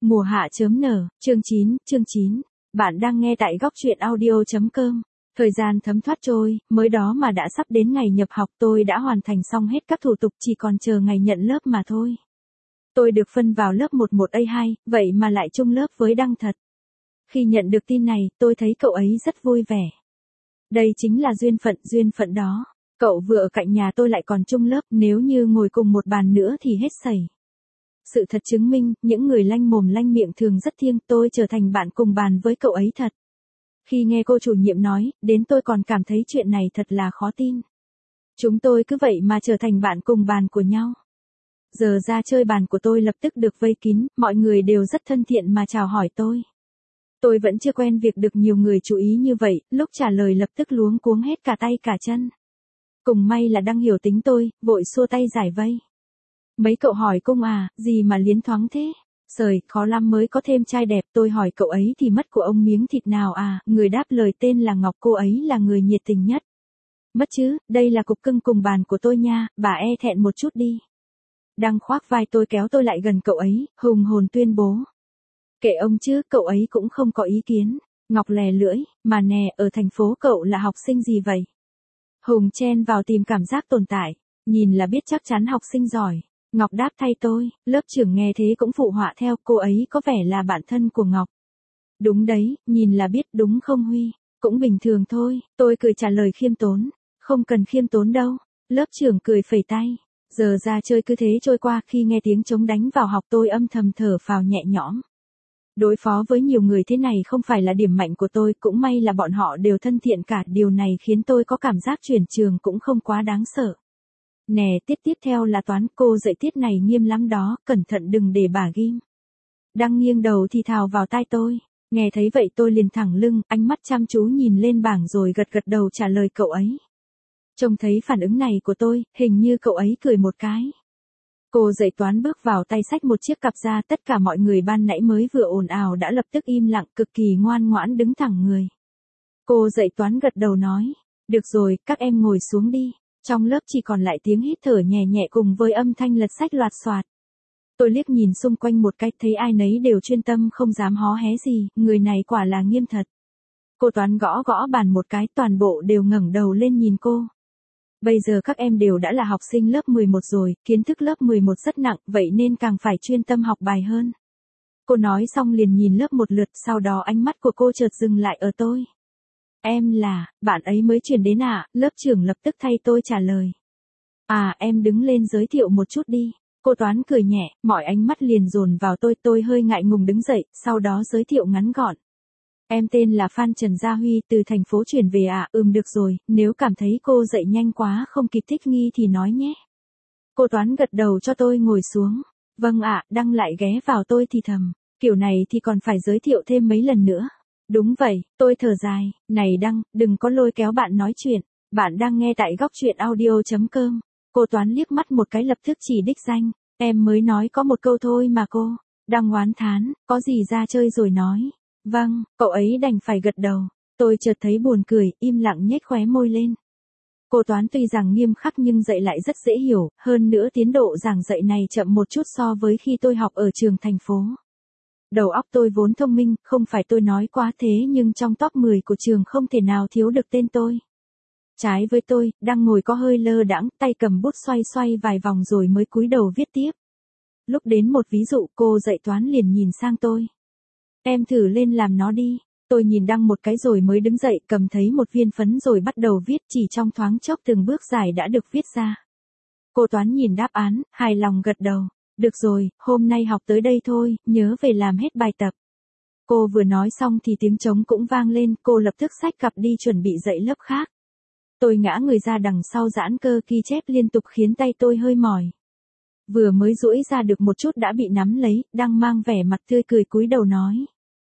Mùa hạ chớm nở, chương 9. Bạn đang nghe tại góc truyện audio.com. Thời gian thấm thoát trôi, mới đó mà đã sắp đến ngày nhập học, tôi đã hoàn thành xong hết các thủ tục, chỉ còn chờ ngày nhận lớp mà thôi. Tôi được phân vào lớp 11A2, vậy mà lại chung lớp với Đăng thật. Khi nhận được tin này, tôi thấy cậu ấy rất vui vẻ. Đây chính là duyên phận đó. Cậu vừa ở cạnh nhà tôi lại còn chung lớp, nếu như ngồi cùng một bàn nữa thì hết sảy. Sự thật chứng minh, những người lanh mồm lanh miệng thường rất thiêng, tôi trở thành bạn cùng bàn với cậu ấy thật. Khi nghe cô chủ nhiệm nói, đến tôi còn cảm thấy chuyện này thật là khó tin. Chúng tôi cứ vậy mà trở thành bạn cùng bàn của nhau. Giờ ra chơi bàn của tôi lập tức được vây kín, mọi người đều rất thân thiện mà chào hỏi tôi. Tôi vẫn chưa quen việc được nhiều người chú ý như vậy, lúc trả lời lập tức luống cuống hết cả tay cả chân. Cùng may là Đăng hiểu tính tôi, vội xua tay giải vây. Mấy cậu hỏi cung à, gì mà liến thoáng thế? Sời, khó lắm mới có thêm trai đẹp, tôi hỏi cậu ấy thì mất của ông miếng thịt nào à, người đáp lời tên là Ngọc, cô ấy là người nhiệt tình nhất. Mất chứ, đây là cục cưng cùng bàn của tôi nha, bà e thẹn một chút đi. Đăng khoác vai tôi kéo tôi lại gần cậu ấy, hùng hồn tuyên bố. Kệ ông chứ, cậu ấy cũng không có ý kiến. Ngọc lè lưỡi, mà nè, ở thành phố cậu là học sinh gì vậy? Hùng chen vào tìm cảm giác tồn tại, nhìn là biết chắc chắn học sinh giỏi. Ngọc đáp thay tôi, lớp trưởng nghe thế cũng phụ họa theo, cô ấy có vẻ là bạn thân của Ngọc. Đúng đấy, nhìn là biết đúng không Huy, cũng bình thường thôi, tôi cười trả lời khiêm tốn, không cần khiêm tốn đâu, lớp trưởng cười phẩy tay, giờ ra chơi cứ thế trôi qua, khi nghe tiếng trống đánh vào học tôi âm thầm thở phào nhẹ nhõm. Đối phó với nhiều người thế này không phải là điểm mạnh của tôi, cũng may là bọn họ đều thân thiện cả, điều này khiến tôi có cảm giác chuyển trường cũng không quá đáng sợ. Nè, tiết tiếp theo là toán, cô dạy tiết này nghiêm lắm đó, cẩn thận đừng để bà ghim. Đăng nghiêng đầu thì thào vào tai tôi, nghe thấy vậy tôi liền thẳng lưng, ánh mắt chăm chú nhìn lên bảng rồi gật gật đầu trả lời cậu ấy. Trông thấy phản ứng này của tôi, hình như cậu ấy cười một cái. Cô dạy toán bước vào tay xách một chiếc cặp ra, tất cả mọi người ban nãy mới vừa ồn ào đã lập tức im lặng, cực kỳ ngoan ngoãn đứng thẳng người. Cô dạy toán gật đầu nói, được rồi, các em ngồi xuống đi. Trong lớp chỉ còn lại tiếng hít thở nhẹ nhẹ cùng với âm thanh lật sách loạt xoạt. Tôi liếc nhìn xung quanh một cách thấy ai nấy đều chuyên tâm không dám hó hé gì, người này quả là nghiêm thật. Cô toán gõ gõ bàn một cái, toàn bộ đều ngẩng đầu lên nhìn cô. Bây giờ các em đều đã là học sinh lớp 11 rồi, kiến thức lớp 11 rất nặng, vậy nên càng phải chuyên tâm học bài hơn. Cô nói xong liền nhìn lớp một lượt, sau đó ánh mắt của cô chợt dừng lại ở tôi. Em là, bạn ấy mới chuyển đến à, lớp trưởng lập tức thay tôi trả lời. À, em đứng lên giới thiệu một chút đi. Cô toán cười nhẹ, mọi ánh mắt liền dồn vào tôi hơi ngại ngùng đứng dậy, sau đó giới thiệu ngắn gọn. Em tên là Phan Trần Gia Huy, từ thành phố chuyển về à, được rồi, nếu cảm thấy cô dạy nhanh quá không kịp thích nghi thì nói nhé. Cô toán gật đầu cho tôi ngồi xuống. Vâng ạ, Đăng lại ghé vào tôi thì thầm, kiểu này thì còn phải giới thiệu thêm mấy lần nữa. Đúng vậy, tôi thở dài, này Đăng, đừng có lôi kéo bạn nói chuyện, bạn đang nghe tại góc truyện audio.com. Cô toán liếc mắt một cái lập tức chỉ đích danh, em mới nói có một câu thôi mà cô. Đăng oán thán, có gì ra chơi rồi nói. Vâng, cậu ấy đành phải gật đầu. Tôi chợt thấy buồn cười, im lặng nhếch khóe môi lên. Cô toán tuy rằng nghiêm khắc nhưng dạy lại rất dễ hiểu, hơn nữa tiến độ giảng dạy này chậm một chút so với khi tôi học ở trường thành phố. Đầu óc tôi vốn thông minh, không phải tôi nói quá thế nhưng trong top 10 của trường không thể nào thiếu được tên tôi. Trái với tôi, đang ngồi có hơi lơ đãng, tay cầm bút xoay xoay vài vòng rồi mới cúi đầu viết tiếp. Lúc đến một ví dụ cô dạy toán liền nhìn sang tôi. Em thử lên làm nó đi. Tôi nhìn Đăng một cái rồi mới đứng dậy cầm thấy một viên phấn rồi bắt đầu viết, chỉ trong thoáng chốc từng bước dài đã được viết ra. Cô toán nhìn đáp án, hài lòng gật đầu. Được rồi, hôm nay học tới đây thôi, nhớ về làm hết bài tập. Cô vừa nói xong thì tiếng trống cũng vang lên, cô lập tức xách cặp đi chuẩn bị dạy lớp khác. Tôi ngã người ra đằng sau giãn cơ ghi chép liên tục khiến tay tôi hơi mỏi. Vừa mới duỗi ra được một chút đã bị nắm lấy, Đăng mang vẻ mặt tươi cười cúi đầu nói.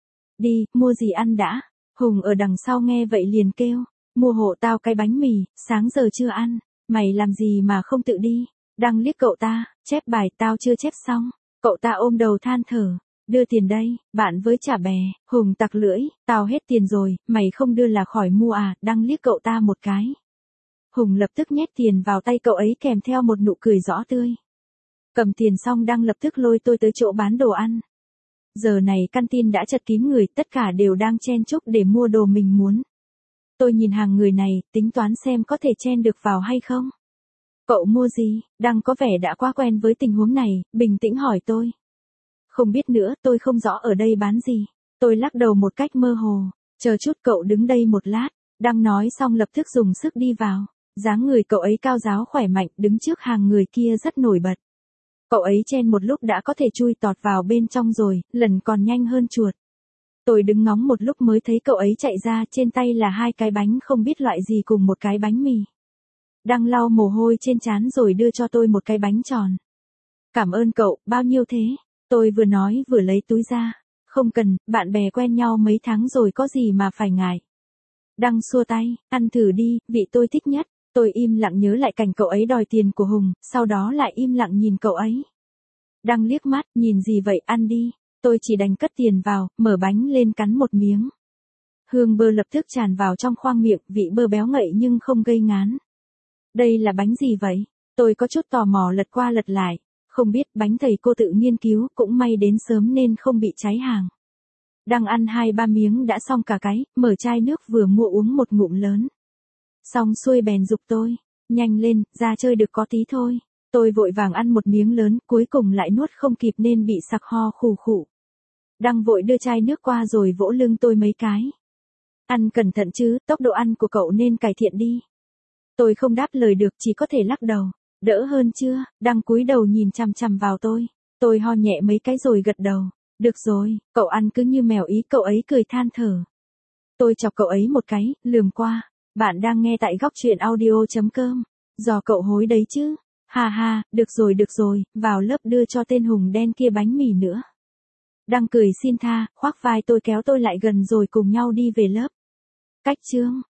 Đi, mua gì ăn đã. Hùng ở đằng sau nghe vậy liền kêu, mua hộ tao cái bánh mì, sáng giờ chưa ăn, mày làm gì mà không tự đi. Đăng liếc cậu ta, chép bài tao chưa chép xong. Cậu ta ôm đầu than thở, đưa tiền đây, bạn với trả bè. Hùng tặc lưỡi, tao hết tiền rồi, mày không đưa là khỏi mua à. Đăng liếc cậu ta một cái. Hùng lập tức nhét tiền vào tay cậu ấy kèm theo một nụ cười rõ tươi. Cầm tiền xong Đăng lập tức lôi tôi tới chỗ bán đồ ăn. Giờ này căn tin đã chật kín người, tất cả đều đang chen chúc để mua đồ mình muốn. Tôi nhìn hàng người này, tính toán xem có thể chen được vào hay không. Cậu mua gì? Đăng có vẻ đã quá quen với tình huống này, bình tĩnh hỏi tôi. Không biết nữa, tôi không rõ ở đây bán gì. Tôi lắc đầu một cách mơ hồ. Chờ chút, cậu đứng đây một lát. Đăng nói xong lập tức dùng sức đi vào. Dáng người cậu ấy cao ráo khỏe mạnh, đứng trước hàng người kia rất nổi bật. Cậu ấy chen một lúc đã có thể chui tọt vào bên trong rồi, lần còn nhanh hơn chuột. Tôi đứng ngóng một lúc mới thấy cậu ấy chạy ra, trên tay là 2 cái bánh không biết loại gì cùng một cái bánh mì. Đăng lau mồ hôi trên trán rồi đưa cho tôi một cái bánh tròn. Cảm ơn cậu, bao nhiêu thế? Tôi vừa nói vừa lấy túi ra. Không cần, bạn bè quen nhau mấy tháng rồi có gì mà phải ngại. Đăng xua tay, ăn thử đi, vị tôi thích nhất. Tôi im lặng nhớ lại cảnh cậu ấy đòi tiền của Hùng, sau đó lại im lặng nhìn cậu ấy. Đăng liếc mắt, nhìn gì vậy, ăn đi. Tôi chỉ đành cất tiền vào, mở bánh lên cắn một miếng. Hương bơ lập tức tràn vào trong khoang miệng, vị bơ béo ngậy nhưng không gây ngán. Đây là bánh gì vậy? Tôi có chút tò mò lật qua lật lại. Không biết, bánh thầy cô tự nghiên cứu, cũng may đến sớm nên không bị cháy hàng. Đang ăn 2-3 miếng đã xong cả cái, mở chai nước vừa mua uống một ngụm lớn. Xong xuôi bèn giục tôi, nhanh lên, ra chơi được có tí thôi. Tôi vội vàng ăn một miếng lớn, cuối cùng lại nuốt không kịp nên bị sặc ho khù khụ. Đăng vội đưa chai nước qua rồi vỗ lưng tôi mấy cái. Ăn cẩn thận chứ, tốc độ ăn của cậu nên cải thiện đi. Tôi không đáp lời được, chỉ có thể lắc đầu. Đỡ hơn chưa? Đăng cúi đầu nhìn chằm chằm vào tôi. Tôi ho nhẹ mấy cái rồi gật đầu. Được rồi, cậu ăn cứ như mèo ý, cậu ấy cười than thở. Tôi chọc cậu ấy một cái, lườm qua. Bạn đang nghe tại góc truyện audio.com. Dò cậu hối đấy chứ. Ha ha, được rồi, vào lớp đưa cho tên Hùng đen kia bánh mì nữa. Đăng cười xin tha, khoác vai tôi kéo tôi lại gần rồi cùng nhau đi về lớp. Cách chương.